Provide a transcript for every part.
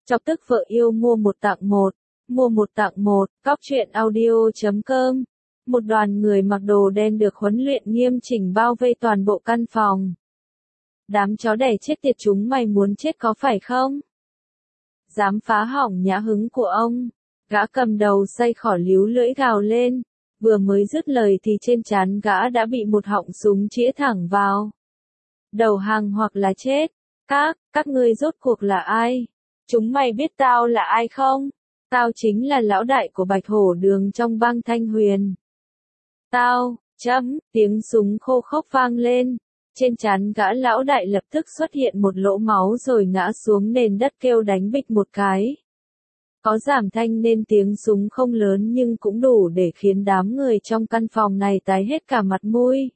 Chọc tức vợ yêu mua một tặng một. Mua một tặng một, Cóc truyện audio.com. Một đoàn người mặc đồ đen được huấn luyện nghiêm chỉnh bao vây toàn bộ căn phòng. Đám chó đẻ chết tiệt chúng mày muốn chết có phải không? Dám phá hỏng nhã hứng của ông. Gã cầm đầu say khỏ líu lưỡi gào lên. Vừa mới dứt lời thì trên trán gã đã bị một họng súng chĩa thẳng vào. Đầu hàng hoặc là chết. Các ngươi rốt cuộc là ai? Chúng mày biết tao là ai không? Tao chính là lão đại của Bạch Hổ Đường trong bang Thanh Huyền. Tiếng súng khô khốc vang lên. Trên trán gã lão đại lập tức xuất hiện một lỗ máu rồi ngã xuống nền đất kêu đánh bịch một cái. Có giảm thanh nên tiếng súng không lớn nhưng cũng đủ để khiến đám người trong căn phòng này tái hết cả mặt mũi.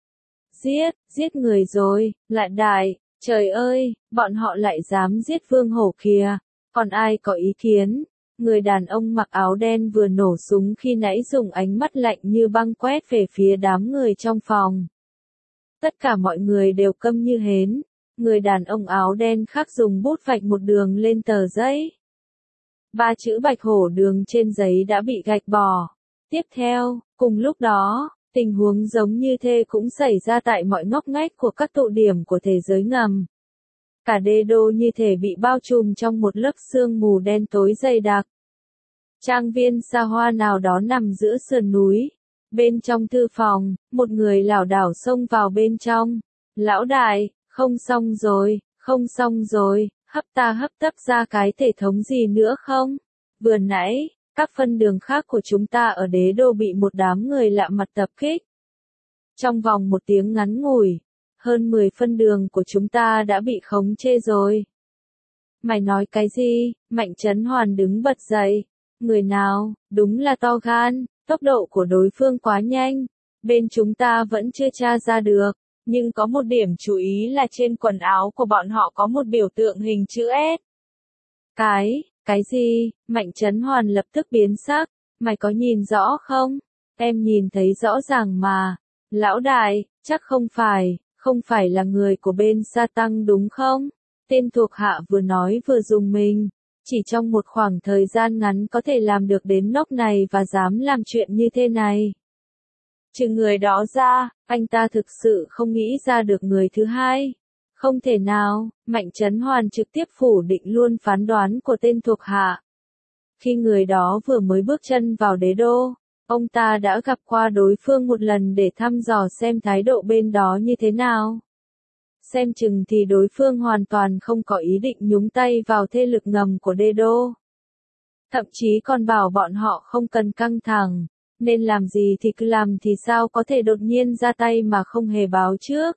Giết người rồi, lại đại, trời ơi, bọn họ lại dám giết Vương Hổ kìa, còn ai có ý kiến? Người đàn ông mặc áo đen vừa nổ súng khi nãy dùng ánh mắt lạnh như băng quét về phía đám người trong phòng. Tất cả mọi người đều câm như hến, người đàn ông áo đen khác dùng bút vạch một đường lên tờ giấy. 3 chữ Bạch Hổ Đường trên giấy đã bị gạch bỏ. Tiếp theo, cùng lúc đó, tình huống giống như thế cũng xảy ra tại mọi ngóc ngách của các tụ điểm của thế giới ngầm. Cả đế đô như thể bị bao trùm trong một lớp sương mù đen tối dày đặc. Trang viên xa hoa nào đó nằm giữa sườn núi. Bên trong thư phòng, một người lảo đảo xông vào bên trong. Lão đại, không xong rồi, hấp tấp ra cái thể thống gì nữa không? Vừa nãy, các phân đường khác của chúng ta ở đế đô bị một đám người lạ mặt tập kích. Trong vòng một tiếng ngắn ngủi, hơn 10 phân đường của chúng ta đã bị khống chế rồi. Mày nói cái gì? Mạnh Chấn Hoàn đứng bật dậy. Người nào? Đúng là to gan, tốc độ của đối phương quá nhanh. Bên chúng ta vẫn chưa tra ra được, nhưng có một điểm chú ý là trên quần áo của bọn họ có một biểu tượng hình chữ S. Cái gì? Mạnh Chấn Hoàn lập tức biến sắc. Mày có nhìn rõ không? Em nhìn thấy rõ ràng mà. Lão đại, chắc không phải là người của bên Sa Tăng đúng không? Tên thuộc hạ vừa nói vừa dùng mình. Chỉ trong một khoảng thời gian ngắn có thể làm được đến nóc này và dám làm chuyện như thế này. Trừ người đó ra, anh ta thực sự không nghĩ ra được người thứ hai. Không thể nào, Mạnh Chấn Hoàn trực tiếp phủ định luôn phán đoán của tên thuộc hạ. Khi người đó vừa mới bước chân vào đế đô, ông ta đã gặp qua đối phương một lần để thăm dò xem thái độ bên đó như thế nào. Xem chừng thì đối phương hoàn toàn không có ý định nhúng tay vào thế lực ngầm của đế đô. Thậm chí còn bảo bọn họ không cần căng thẳng, nên làm gì thì cứ làm thì sao có thể đột nhiên ra tay mà không hề báo trước.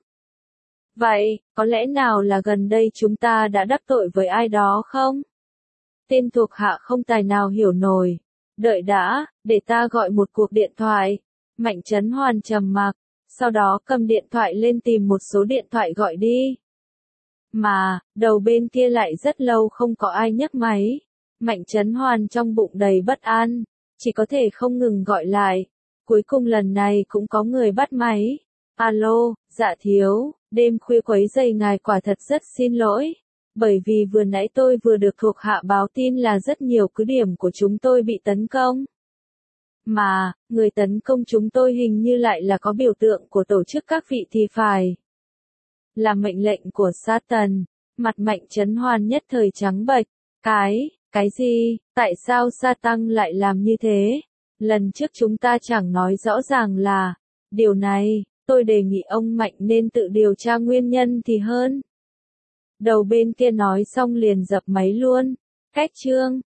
Vậy, có lẽ nào là gần đây chúng ta đã đắc tội với ai đó không? Tên thuộc hạ không tài nào hiểu nổi. Đợi đã, để ta gọi một cuộc điện thoại. Mạnh Chấn Hoàn trầm mặc, sau đó cầm điện thoại lên tìm một số điện thoại gọi đi. Mà, đầu bên kia lại rất lâu không có ai nhấc máy. Mạnh Chấn Hoàn trong bụng đầy bất an, chỉ có thể không ngừng gọi lại. Cuối cùng lần này cũng có người bắt máy. Alo, dạ thiếu, đêm khuya quấy rầy ngài quả thật rất xin lỗi. Bởi vì vừa nãy tôi vừa được thuộc hạ báo tin là rất nhiều cứ điểm của chúng tôi bị tấn công. Mà, người tấn công chúng tôi hình như lại là có biểu tượng của tổ chức các vị thì phải. Là mệnh lệnh của Satan. Mặt Mạnh Chấn Hoàn nhất thời trắng bệch. Cái gì? Tại sao Satan lại làm như thế? Lần trước chúng ta chẳng nói rõ ràng là, điều này, tôi đề nghị ông Mạnh nên tự điều tra nguyên nhân thì hơn. Đầu bên kia nói xong liền dập máy luôn. Cách chương